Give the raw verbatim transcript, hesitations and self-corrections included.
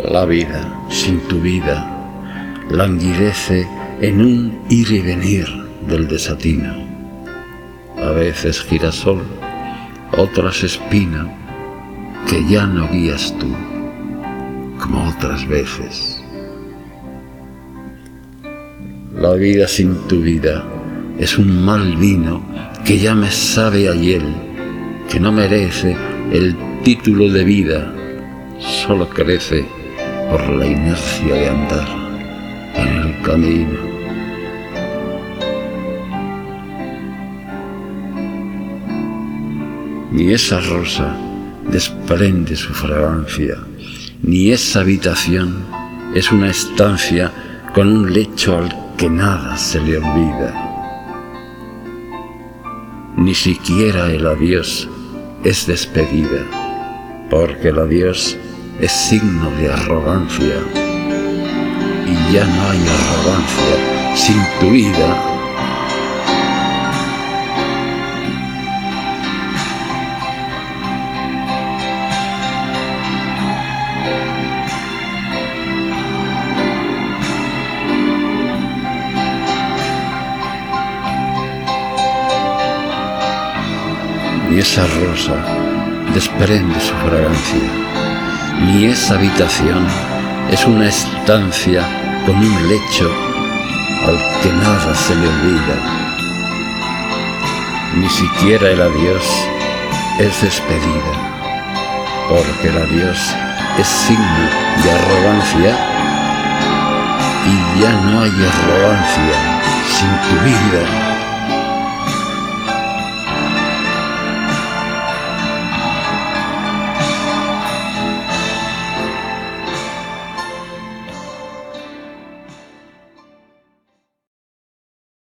La vida, sin tu vida, languidece en un ir y venir del desatino. A veces girasol, otras espina, que ya no guías tú, como otras veces. La vida sin tu vida es un mal vino que ya me sabe a hiel, que no merece el título de vida, solo crece por la inercia de andar en el camino. Ni esa rosa desprende su fragancia, ni esa habitación es una estancia con un lecho al que nada se le olvida. Ni siquiera el adiós es despedida, porque el adiós es signo de arrogancia, y ya no hay arrogancia sin tu vida. Ni esa rosa desprende su fragancia, ni esa habitación es una estancia con un lecho al que nada se le olvida. Ni siquiera el adiós es despedida, porque el adiós es signo de arrogancia, y ya no hay arrogancia sin tu vida.